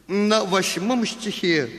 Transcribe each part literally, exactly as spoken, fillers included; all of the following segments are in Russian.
на восьмом стихе.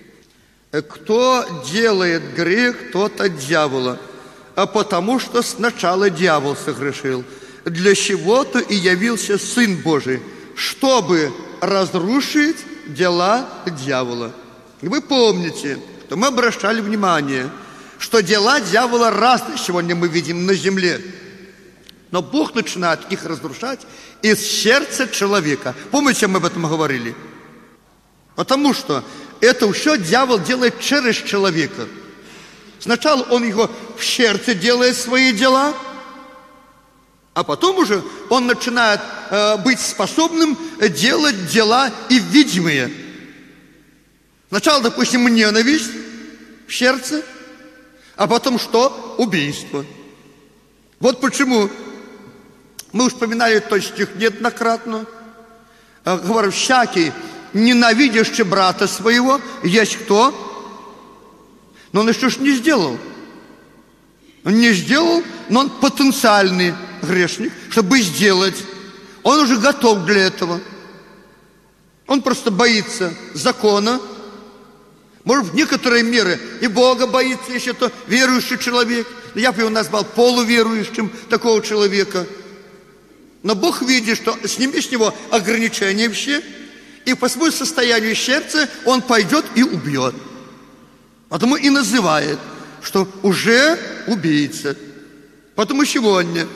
Кто делает грех, тот от дьявола, а потому что сначала дьявол согрешил. Для чего-то и явился Сын Божий, чтобы разрушить дела дьявола. И вы помните, что мы обращали внимание, что дела дьявола разные сегодня мы видим на земле. Но Бог начинает их разрушать из сердца человека. Помните, мы об этом говорили? Потому что это все дьявол делает через человека. Сначала он его в сердце делает свои дела, а потом уже он начинает э, быть способным делать дела и видимые. Сначала, допустим, ненависть в сердце, а потом что? Убийство. Вот почему мы уже вспоминали тот стих неоднократно. Э, говорю, всякий, ненавидящий брата своего, есть кто? Но он еще ж не сделал. Он не сделал, но он потенциальный грешник, чтобы сделать. Он уже готов для этого. Он просто боится закона. Может, в некоторой мере и Бога боится, если это верующий человек. Я бы его назвал полуверующим такого человека. Но Бог видит, что сними с него ограничения все, и по своему состоянию сердца он пойдет и убьет. Потому и называет, что уже убийца. Потому сегодня,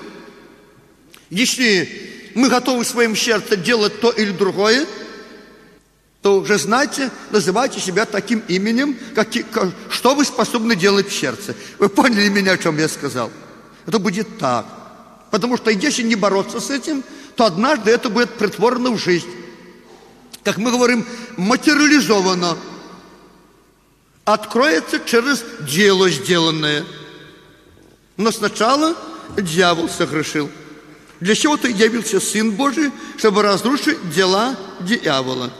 если мы готовы в своем сердце делать то или другое, то уже знаете, называйте себя таким именем, как, как, что вы способны делать в сердце. Вы поняли меня, о чем я сказал? Это будет так. Потому что если не бороться с этим, то однажды это будет претворено в жизнь. Как мы говорим, материализовано. Откроется через дело сделанное. Но сначала дьявол согрешил. Для чего-то явился Сын Божий, чтобы разрушить дела дьявола.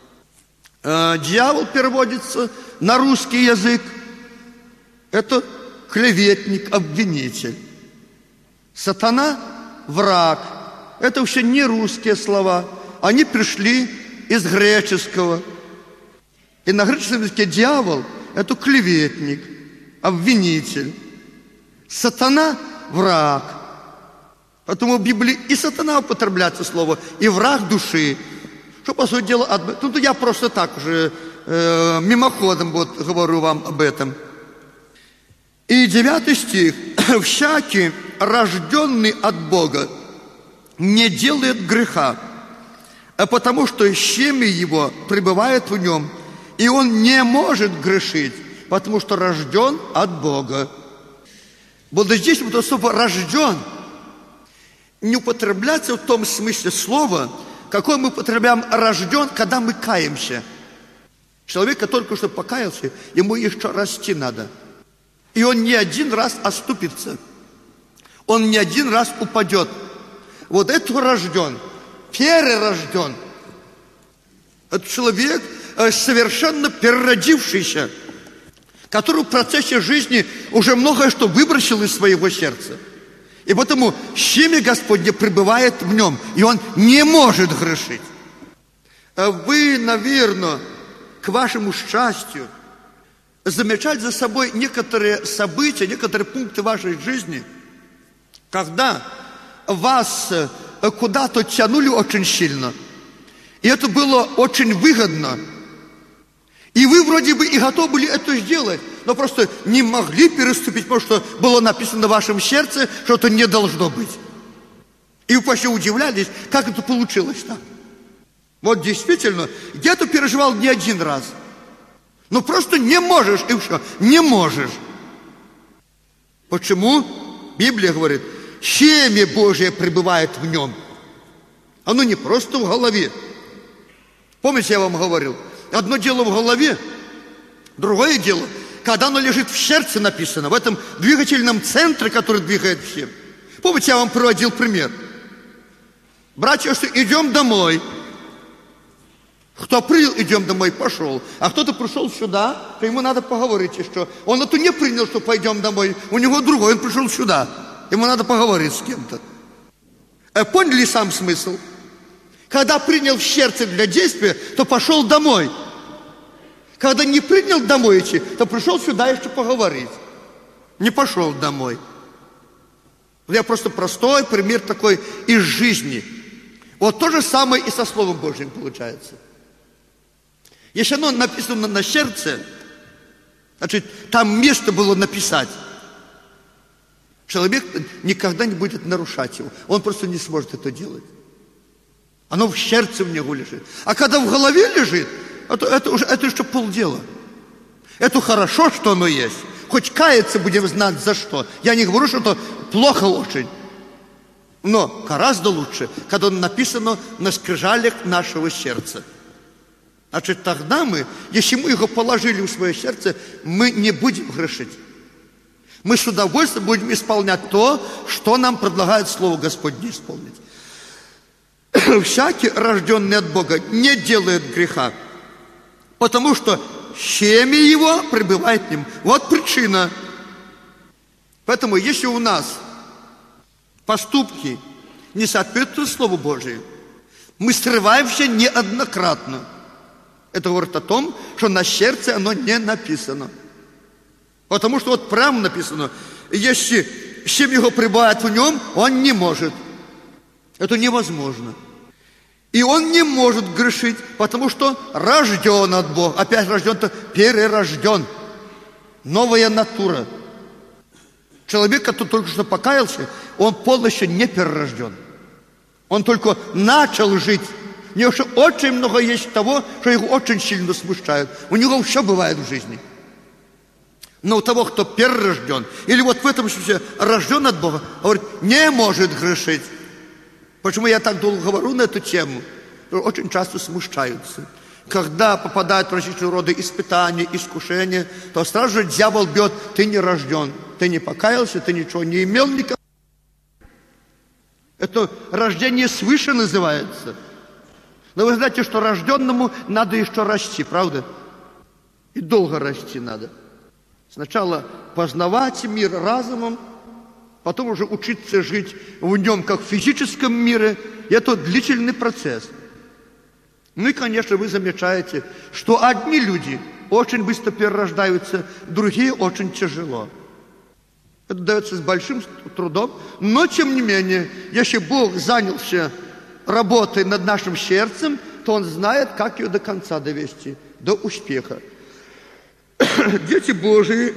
Э, дьявол переводится на русский язык. Это клеветник, обвинитель. Сатана – враг. Это вообще не русские слова. Они пришли из греческого. И на греческом языке дьявол – это клеветник, обвинитель. Сатана – враг. Поэтому в Библии и сатана употребляется слово, и враг души. Что, по сути дела, от... тут я просто так уже э, мимоходом вот говорю вам об этом. И девятый стих. «Всякий, рожденный от Бога, не делает греха, а потому что семя его пребывает в нем, и он не может грешить, потому что рожден от Бога». Вот здесь вот это слово «рожден» не употребляется в том смысле слова, какое мы употребляем «рожден», когда мы каемся. Человек, который только что покаялся, ему еще расти надо. И он не один раз оступится. Он не один раз упадет. Вот это рожден, перерожден. Это человек совершенно переродившийся, который в процессе жизни уже многое что выбросил из своего сердца. И потому семя Господне пребывает в нем, и он не может грешить. Вы, наверное, к вашему счастью, замечать за собой некоторые события, некоторые пункты вашей жизни, когда вас куда-то тянули очень сильно, и это было очень выгодно, и вы вроде бы и готовы были это сделать, но просто не могли переступить, потому что было написано в вашем сердце, что это не должно быть. И вы почти удивлялись, как это получилось так. Вот действительно, я это переживал не один раз. Ну просто не можешь, и все, не можешь. Почему? Библия говорит, семя Божие пребывает в нем. Оно не просто в голове. Помните, я вам говорил, одно дело в голове, другое дело, когда оно лежит в сердце написано, в этом двигательном центре, который двигает всем. Помните, я вам приводил пример. Братья, что идем домой. Кто принял, идем домой, пошел. А кто-то пришел сюда, то ему надо поговорить, что он это не принял, что пойдем домой. У него другой, он пришел сюда. Ему надо поговорить с кем-то. А поняли сам смысл? Когда принял в сердце для действия, то пошел домой. Когда не принял домой идти, то пришел сюда еще поговорить. Не пошел домой. Я просто простой пример такой из жизни. Вот то же самое и со Словом Божьим получается. Если оно написано на сердце, значит, там место было написать. Человек никогда не будет нарушать его. Он просто не сможет это делать. Оно в сердце в него лежит. А когда в голове лежит, это, это уже это еще полдела. Это хорошо, что оно есть. Хоть каяться будем знать за что. Я не говорю, что это плохо очень. Но гораздо лучше, когда оно написано на скрижалях нашего сердца. Значит, тогда мы, если мы его положили в свое сердце, мы не будем грешить. Мы с удовольствием будем исполнять то, что нам предлагает Слово Господне исполнить. Всякий, рожденный от Бога, не делает греха, потому что семя его пребывает в нем. Вот причина. Поэтому, если у нас поступки не соответствуют Слову Божию, мы срываемся неоднократно. Это говорит о том, что на сердце оно не написано. Потому что вот прямо написано, если семя его пребывает в нем, он не может. Это невозможно. И он не может грешить, потому что рожден от Бога. Опять рожден-то перерожден. Новая натура. Человек, который только что покаялся, он полностью не перерожден. Он только начал жить. У него еще очень много есть того, что его очень сильно смущает. У него все бывает в жизни. Но у того, кто перерожден, или вот в этом случае рожден от Бога, говорит, не может грешить. Почему я так долго говорю на эту тему? Очень часто смущаются. Когда попадают в различные роды испытания, искушения, то сразу же дьявол бьет, ты не рожден, ты не покаялся, ты ничего не имел никогда. Это рождение свыше называется. Но вы знаете, что рожденному надо еще расти, правда? И долго расти надо. Сначала познавать мир разумом, потом уже учиться жить в нем, как в физическом мире. И это длительный процесс. Ну и, конечно, вы замечаете, что одни люди очень быстро перерождаются, другие очень тяжело. Это дается с большим трудом, но, тем не менее, если Бог занялся работой над нашим сердцем, то Он знает, как ее до конца довести, до успеха. Дети Божии,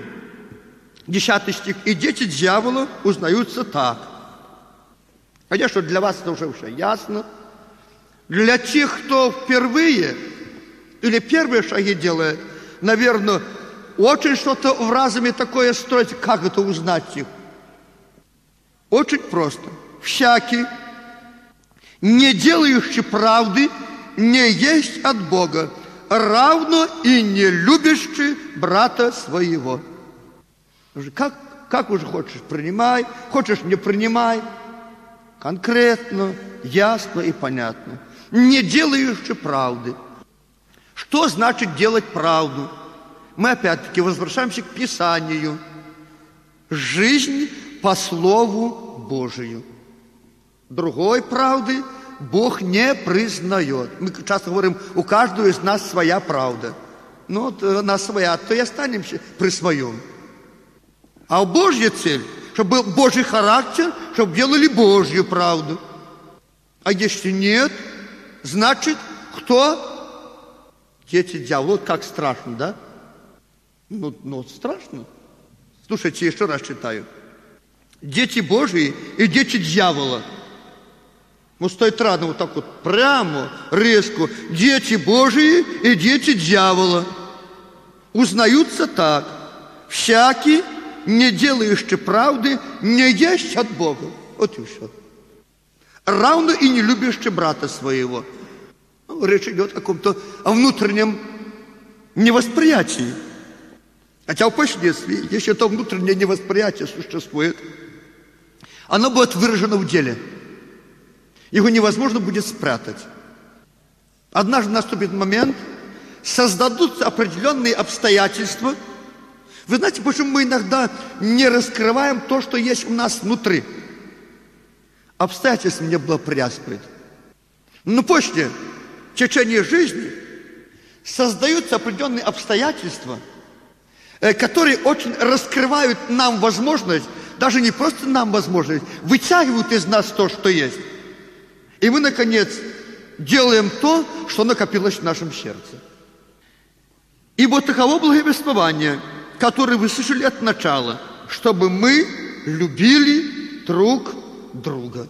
десятый стих, и дети дьявола узнаются так. Конечно, для вас это уже все ясно. Для тех, кто впервые или первые шаги делает, наверное, очень что-то в разуме такое строить, как это узнать их. Очень просто. Всякий, не делающий правды, не есть от Бога, равно и не любящий брата своего. Как, как уже хочешь, принимай, хочешь, не принимай. Конкретно, ясно и понятно. Не делающий правды. Что значит делать правду? Мы опять-таки возвращаемся к Писанию. Жизнь по Слову Божию. Другой правды Бог не признает. Мы часто говорим, у каждого из нас своя правда. Ну, вот у нас своя, то и останемся при своем. А Божья цель, чтобы был Божий характер, чтобы делали Божью правду. А если нет, значит, кто? Дети дьявола. Вот как страшно, да? Ну, ну, страшно. Слушайте, еще раз читаю. Дети Божьи и дети дьявола. Вот стоит рано вот так вот, прямо, резко. Дети Божьи и дети дьявола узнаются так. Всякий, не делающий правды, не есть от Бога. Вот и все. Равно и не любящий брата своего. Ну, речь идет о каком-то внутреннем невосприятии. Хотя впоследствии, если это внутреннее невосприятие существует, оно будет выражено в деле. Его невозможно будет спрятать. Однажды наступит момент, создадутся определенные обстоятельства. Вы знаете, почему мы иногда не раскрываем то, что есть у нас внутри? Обстоятельств не благоприятствует. Но после, в течение жизни, создаются определенные обстоятельства, которые очень раскрывают нам возможность, даже не просто нам возможность, вытягивают из нас то, что есть. И мы, наконец, делаем то, что накопилось в нашем сердце. И вот таково благовествование, которое вы слышали от начала, чтобы мы любили друг друга.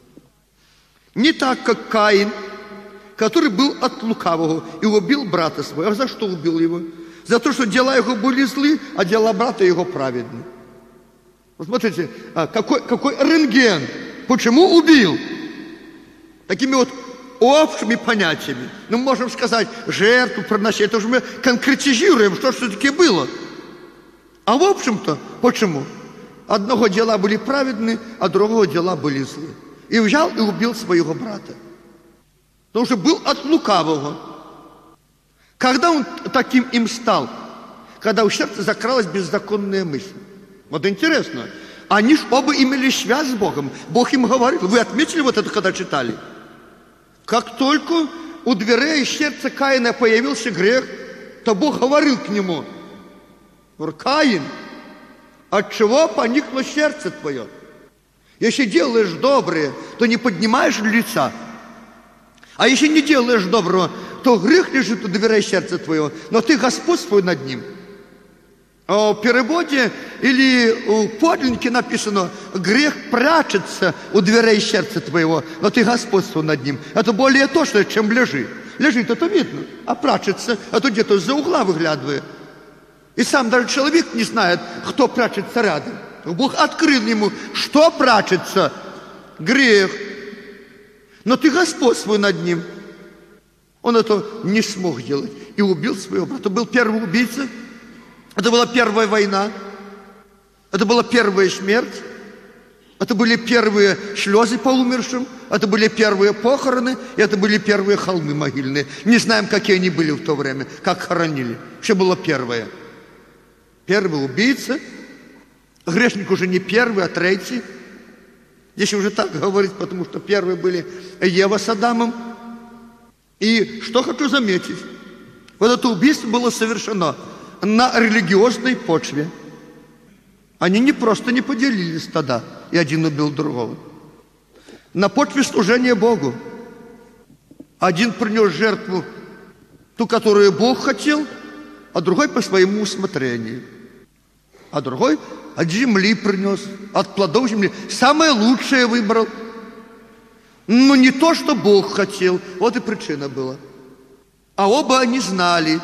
Не так, как Каин, который был от лукавого и убил брата своего. А за что убил его? За то, что дела его были злы, а дела брата его праведны. Посмотрите, какой, какой рентген. Почему убил? Такими вот общими понятиями. Ну, можем сказать, жертву приносить. Это уже мы конкретизируем, что все-таки было. А в общем-то, почему? Одного дела были праведны, а другого дела были злы. И взял и убил своего брата. Потому что был от лукавого. Когда он таким им стал? Когда в сердце закралась беззаконная мысль. Вот интересно. Они ж оба имели связь с Богом. Бог им говорил. Вы отметили вот это, когда читали? Как только у дверей сердца Каина появился грех, то Бог говорил к нему: Каин, от чего поникло сердце твое? Если делаешь доброе, то не поднимаешь лица. А если не делаешь доброго, то грех лежит у дверей сердца твоего, но ты господствуй над ним. А в переводе или в подлиннике написано: грех прячется у дверей сердца твоего, но ты господствуй над ним. Это более точно, чем лежит. Лежит, это видно, а прячется, это где-то из-за угла выглядывает. И сам даже человек не знает, кто прячется рядом. Бог открыл ему, что прячется. Грех. Но ты господствуй над ним. Он это не смог делать и убил своего брата. Это был первый убийца. Это была первая война. Это была первая смерть. Это были первые слезы по умершим. Это были первые похороны. И это были первые холмы могильные. Не знаем, какие они были в то время, как хоронили. Что было первое? Первый убийца. Грешник уже не первый, а третий. Здесь уже так говорить, потому что первые были Ева с Адамом. И что хочу заметить. Вот это убийство было совершено на религиозной почве. Они не просто не поделились тогда, и один убил другого. На почве служения Богу. Один принес жертву, ту, которую Бог хотел, а другой по своему усмотрению. А другой от земли принес, от плодов земли. Самое лучшее выбрал. Но не то, что Бог хотел. Вот и причина была. А оба они знали.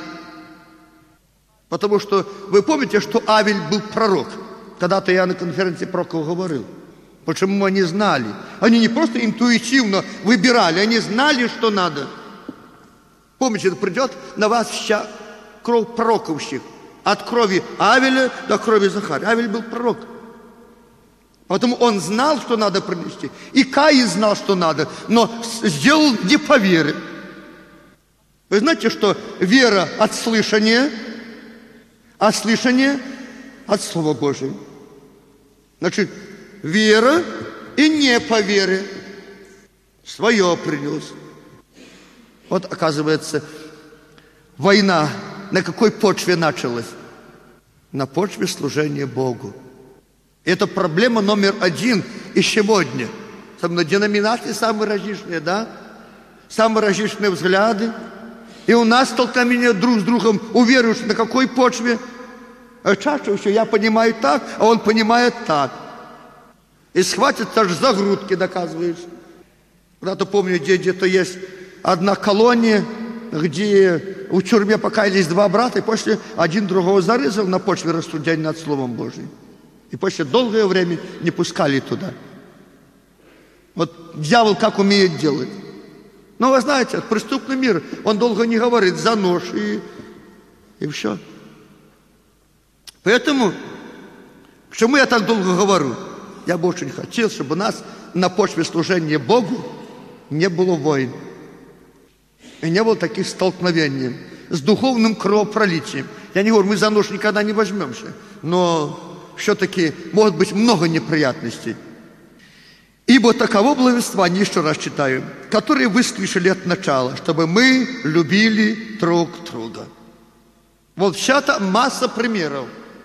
Потому что вы помните, что Авель был пророк. Когда-то я на конференции пророков говорил. Почему они знали? Они не просто интуитивно выбирали, они знали, что надо. Помните, придет на вас вся кровь пророковщик. От крови Авеля до крови Захария. Авель был пророк. Поэтому он знал, что надо принести. И Каин знал, что надо, но сделал не по вере. Вы знаете, что вера от слышания, а слышание от Слова Божьего. Значит, вера и не по вере. Свое принес. Вот, оказывается, война на какой почве началась? На почве служения Богу. Это проблема номер один и сегодня. Особенно деноминации самые различные, да? Самые различные взгляды. И у нас столкновение друг с другом, уверуешь, на какой почве? А чаще всего я понимаю так, а он понимает так. И схватится аж за грудки, доказываешь. Когда-то помню, где где-то есть одна колония, где в тюрьме покаялись два брата, и после один другого зарезал на почве рассуждения над Словом Божьим. И после долгое время не пускали туда. Вот дьявол как умеет делать. Но вы знаете, преступный мир, он долго не говорит за нож и, и все. Поэтому, почему я так долго говорю? Я бы очень хотел, чтобы у нас на почве служения Богу не было войн. И не было таких столкновений с духовным кровопролитием. Я не говорю, мы за нож никогда не возьмемся, но все-таки может быть много неприятностей. Ибо таково благовествование, еще раз читаю, которое вы слышали от начала, чтобы мы любили друг друга. Вот вся-то масса примеров,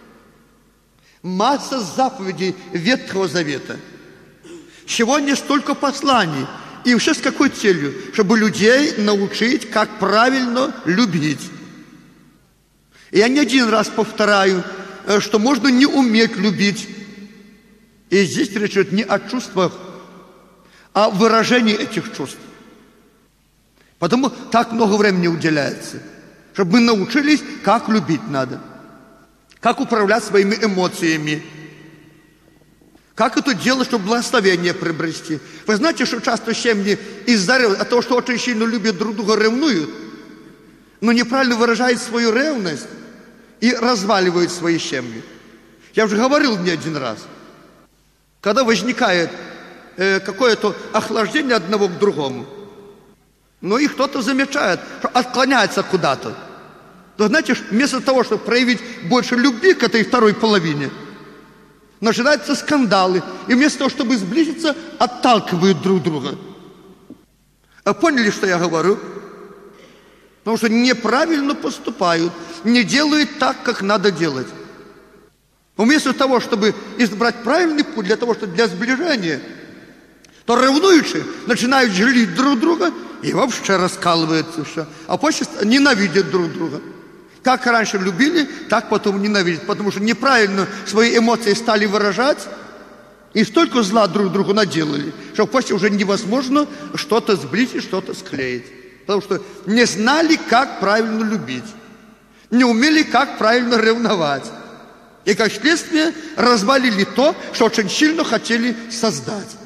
масса заповедей Ветхого Завета. Сегодня столько посланий. И вообще с какой целью? Чтобы людей научить, как правильно любить. И я не один раз повторяю, что можно не уметь любить. И здесь речь идет не о чувствах, а о выражении этих чувств. Потому так много времени уделяется. Чтобы мы научились, как любить надо. Как управлять своими эмоциями. Как это делать, чтобы благословение приобрести? Вы знаете, что часто семьи из-за от того, что очень сильно любят друг друга, ревнуют, но неправильно выражают свою ревность и разваливают свои семьи. Я уже говорил не один раз. Когда возникает э, какое-то охлаждение одного к другому, но и кто-то замечает, что отклоняется куда-то. То знаете, вместо того, чтобы проявить больше любви к этой второй половине, начинаются скандалы. И вместо того, чтобы сблизиться, отталкивают друг друга. А поняли, что я говорю? Потому что неправильно поступают, не делают так, как надо делать. Вместо того, чтобы избрать правильный путь, для того, чтобы для сближения, то ревнующие начинают жалеть друг друга и вообще раскалываются все. А после ненавидят друг друга. Как раньше любили, так потом ненавидят. Потому что неправильно свои эмоции стали выражать, и столько зла друг другу наделали, что после уже невозможно что-то сблизить, что-то склеить. Потому что не знали, как правильно любить. Не умели, как правильно ревновать. И, как следствие, развалили то, что очень сильно хотели создать.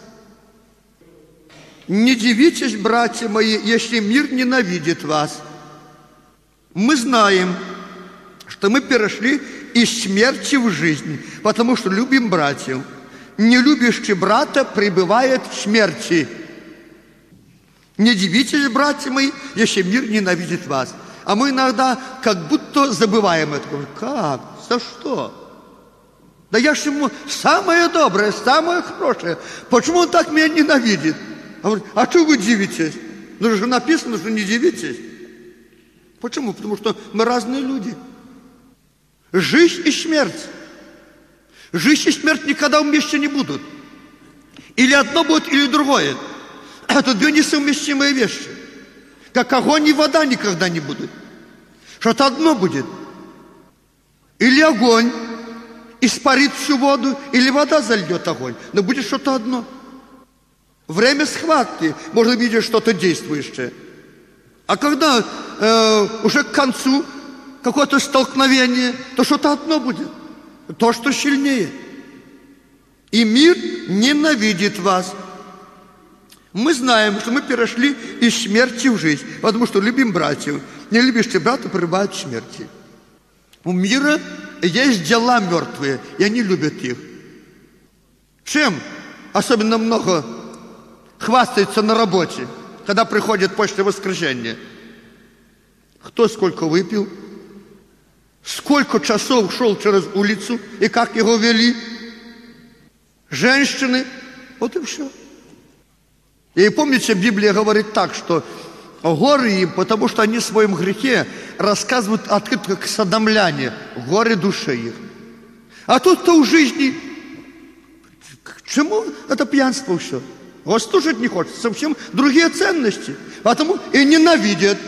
Не дивитесь, братья мои, если мир ненавидит вас. Мы знаем, что мы перешли из смерти в жизнь, потому что любим братьев. Не любящий брата пребывает в смерти. Не дивитесь, братья мои, если мир ненавидит вас. А мы иногда как будто забываем это. Как? За что? Да я же ему самое доброе, самое хорошее. Почему он так меня ненавидит? А, говорит, а что вы дивитесь? Ну же написано, что не дивитесь. Почему? Потому что мы разные люди. Жизнь и смерть. Жизнь и смерть никогда вместе не будут. Или одно будет, или другое. Это две несовместимые вещи. Как огонь и вода никогда не будут. Что-то одно будет. Или огонь испарит всю воду, или вода зальет огонь. Но будет что-то одно. Время схватки можно видеть что-то действующее. А когда э, уже к концу какое-то столкновение, то что-то одно будет. То, что сильнее. И мир ненавидит вас. Мы знаем, что мы перешли из смерти в жизнь, потому что любим братьев. Не любящие брата пребывают в смерти. У мира есть дела мертвые, и они любят их. Чем особенно много хвастается на работе, когда приходит после воскресенья? Кто сколько выпил, сколько часов шел через улицу и как его вели. Женщины, вот и все. И помните, Библия говорит так, что горе им, потому что они в своем грехе рассказывают открыто, как содомляне, горе душе их. А тут-то в жизни, к чему это пьянство все? Вот слушать не хочется, совсем другие ценности. Потому и ненавидят.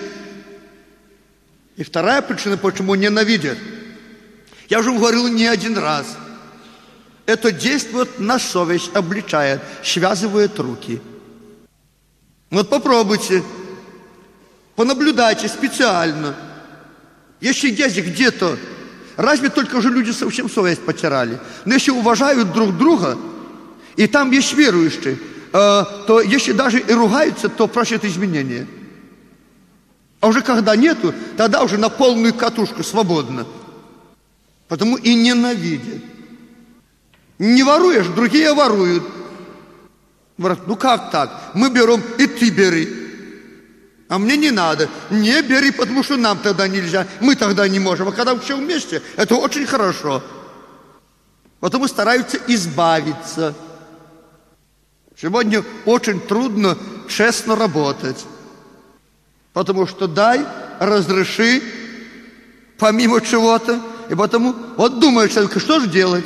И вторая причина, почему ненавидят. Я уже говорил не один раз. Это действует на совесть, обличает, связывает руки. Вот попробуйте, понаблюдайте специально. Если есть где-то, разве только уже люди совсем совесть потеряли. Но если уважают друг друга, и там есть верующие, то если даже и ругаются, то просят изменения. А уже когда нету, тогда уже на полную катушку свободно. Потому и ненавидят. Не воруешь, другие воруют. Говорят, ну как так? Мы берем, и ты бери. А мне не надо. Не бери, потому что нам тогда нельзя. Мы тогда не можем. А когда все вместе, это очень хорошо. Потому стараются избавиться. Сегодня очень трудно честно работать. Потому что дай, разреши, помимо чего-то. И потому вот думает человек, что же делать?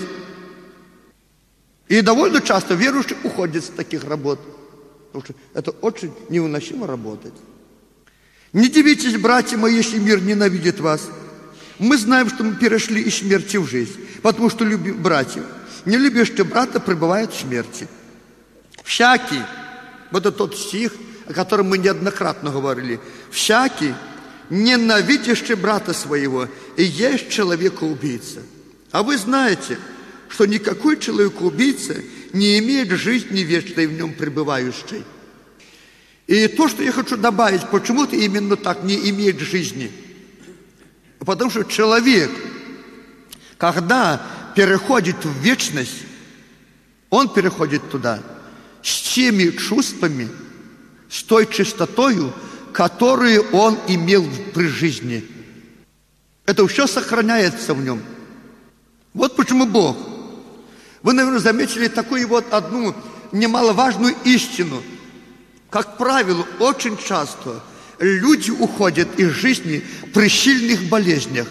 И довольно часто верующие уходят с таких работ. Потому что это очень невыносимо работать. Не дивитесь, братья мои, если мир ненавидит вас. Мы знаем, что мы перешли из смерти в жизнь. Потому что любим братьев. Не любящий брата пребывает в смерти. Всякий, вот это тот стих, о котором мы неоднократно говорили. Всякий, ненавидящий брата своего, и есть человека-убийца. А вы знаете, что никакой человек-убийца не имеет жизни вечной в нем пребывающей. И то, что я хочу добавить, почему-то именно так не имеет жизни. Потому что человек, когда переходит в вечность, он переходит туда с теми чувствами, с той чистотою, которую он имел при жизни. Это все сохраняется в нем. Вот почему Бог. Вы, наверное, заметили такую вот одну немаловажную истину. Как правило, очень часто люди уходят из жизни при сильных болезнях.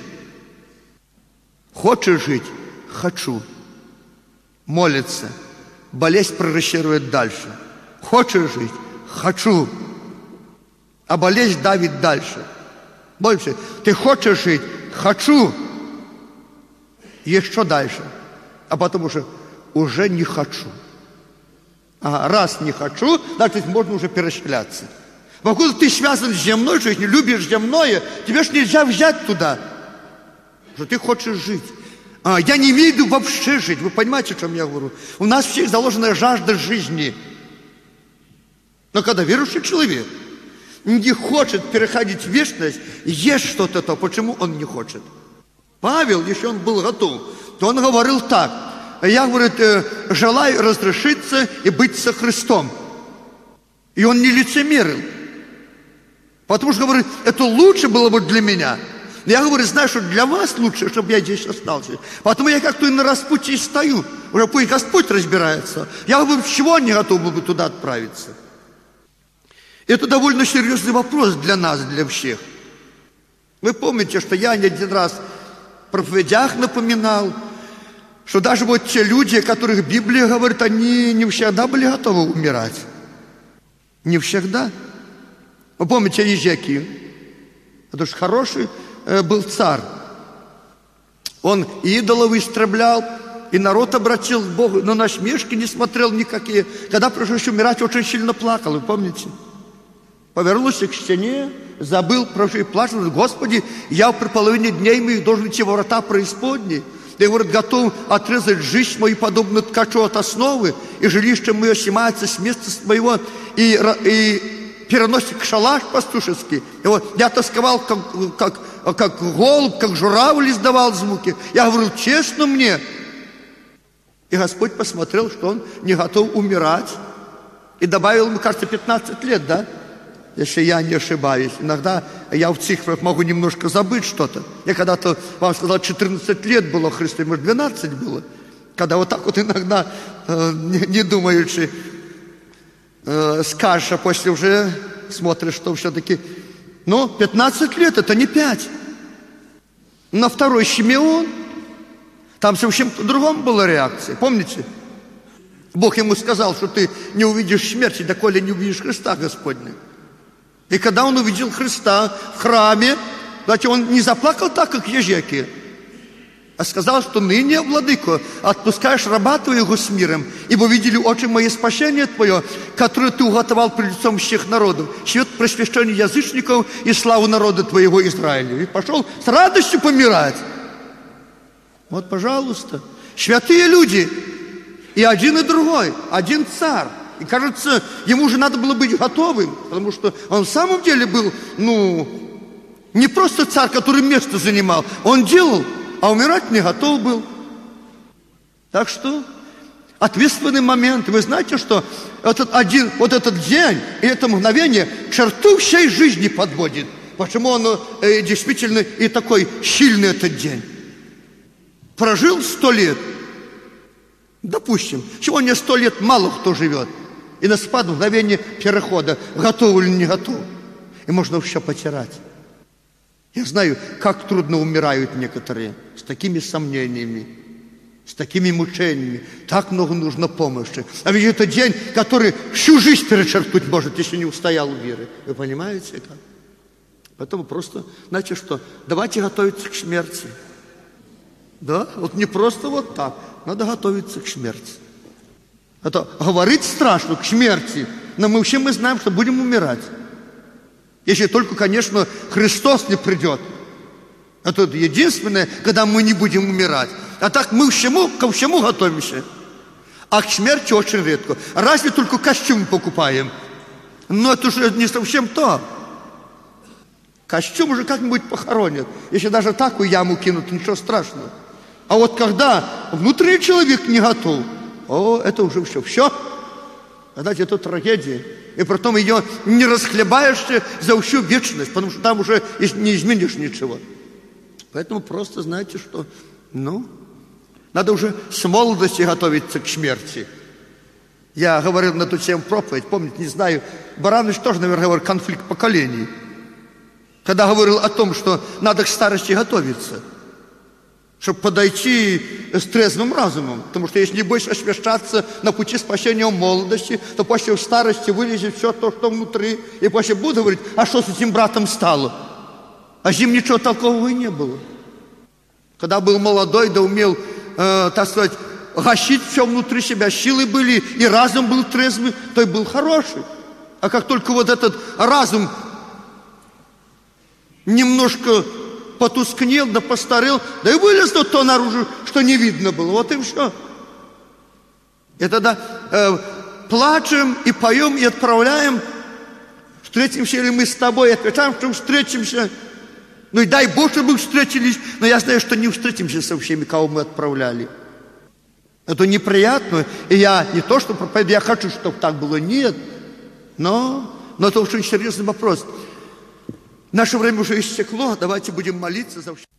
Хочешь жить? Хочу. Молится. Болезнь пророчирует дальше. Хочешь жить? Хочу. А болезнь давит дальше. Больше. Ты хочешь жить? Хочу. Еще дальше. А потом уже уже не хочу. А раз не хочу, значит, можно уже переселяться. Покуда ты связан с земной жизнью, любишь земное, тебе ж нельзя взять туда. Что ты хочешь жить. А, я не имею в виду вообще жить. Вы понимаете, о чем я говорю? У нас всех заложена жажда жизни. Но когда верующий человек не хочет переходить в вечность, есть что-то то, почему он не хочет. Павел, если он был готов, то он говорил так. Я, говорит, желаю разрешиться и быть со Христом. И он не лицемерил. Потому что, говорит, это лучше было бы для меня. Я говорю, знаю, что для вас лучше, чтобы я здесь остался. Поэтому я как-то и на распутье стою. Уже пусть Господь разбирается. Я говорю, чего не готов был бы туда отправиться? Это довольно серьезный вопрос для нас, для всех. Вы помните, что я не один раз в проповедях напоминал, что даже вот те люди, о которых Библия говорит, они не всегда были готовы умирать. Не всегда. Вы помните Езекию? Это же хороший э, был царь. Он идолов истреблял, и народ обратил к Богу, но на насмешки не смотрел никакие. Когда пришлось умирать, очень сильно плакал, вы помните? Повернулся к стене, забыл про что и плакал. Господи, я при половине дней моих должен идти во врата преисподней. Я, говорит, готов отрезать жизнь мою, подобно ткачу от основы, и жилище мое снимается с места своего, и, и переносит к шалаш пастушеский. И вот я тосковал, как, как, как голубь, как журавль издавал звуки. Я говорил, честно мне. И Господь посмотрел, что он не готов умирать. И добавил ему, кажется, пятнадцать лет, да? Если я не ошибаюсь. Иногда я в цифрах могу немножко забыть что-то. Я когда-то вам сказал, четырнадцать лет было Христу, может, двенадцать было. Когда вот так вот иногда, э, не, не думаючи, э, скажешь, а после уже смотришь, что все-таки... Ну, пятнадцать лет, это не пять. На второй Симеон, там совсем по-другому была реакция. Помните? Бог ему сказал, что ты не увидишь смерти, доколе не увидишь Христа Господня. И когда он увидел Христа в храме, значит, он не заплакал так, как Езекия, а сказал, что ныне, владыко, отпускаешь раба твоего с миром, ибо видели очи мои спасение твое, которое ты уготовал пред лицом всех народов, свет просвещения язычников и славу народа твоего Израиля. И пошел с радостью помирать. Вот, пожалуйста, святые люди, и один, и другой, один царь. И кажется, ему же надо было быть готовым, потому что он в самом деле был, ну, не просто царь, который место занимал. Он делал, а умирать не готов был. Так что ответственный момент. Вы знаете, что этот один, вот этот день и это мгновение черту всей жизни подводит. Почему он э, действительно и такой сильный этот день. Прожил сто лет. Допустим, сегодня сто лет мало кто живет. И наступает мгновение перехода, готов или не готов. И можно все потерять. Я знаю, как трудно умирают некоторые с такими сомнениями, с такими мучениями. Так много нужно помощи. А ведь это день, который всю жизнь перечеркнуть может, если не устоял в вере. Вы понимаете как? Поэтому просто, значит что, давайте готовиться к смерти. Да, вот не просто вот так, надо готовиться к смерти. Это говорить страшно, к смерти, но мы все мы знаем, что будем умирать. Если только, конечно, Христос не придет. Это единственное, когда мы не будем умирать. А так мы всему, ко всему готовимся. А к смерти очень редко. Разве только костюм покупаем. Но это же не совсем то. Костюм уже как-нибудь похоронят. Если даже такую яму кинут, ничего страшного. А вот когда внутренний человек не готов, о, это уже все. Все. Знаете, это трагедия. И потом ее не расхлебаешься за всю вечность, потому что там уже не изменишь ничего. Поэтому просто знаете, что, ну, надо уже с молодости готовиться к смерти. Я говорил на эту тему проповедь, помните, не знаю, Баранович тоже, наверное, говорил, конфликт поколений. Когда говорил о том, что надо к старости готовиться, чтобы подойти с трезвым разумом. Потому что если не будешь освящаться на пути спасения в молодости, то после старости вылезет все то, что внутри. И после буду говорить, а что с этим братом стало? А с ним ничего такого и не было. Когда был молодой, да умел, э, так сказать, гасить все внутри себя, силы были, и разум был трезвый, то и был хороший. А как только вот этот разум немножко потускнел, да постарел, да и вылезло то наружу, что не видно было. Вот и все. И тогда э, плачем и поем, и отправляем. Встретимся ли мы с тобой, и отвечаем, что встретимся. Ну и дай Бог, чтобы мы встретились, но я знаю, что не встретимся со всеми, кого мы отправляли. Это неприятно, и я не то, что проповедую, я хочу, чтобы так было, нет. Но, но это очень серьезный вопрос. Наше время уже истекло, давайте будем молиться за все.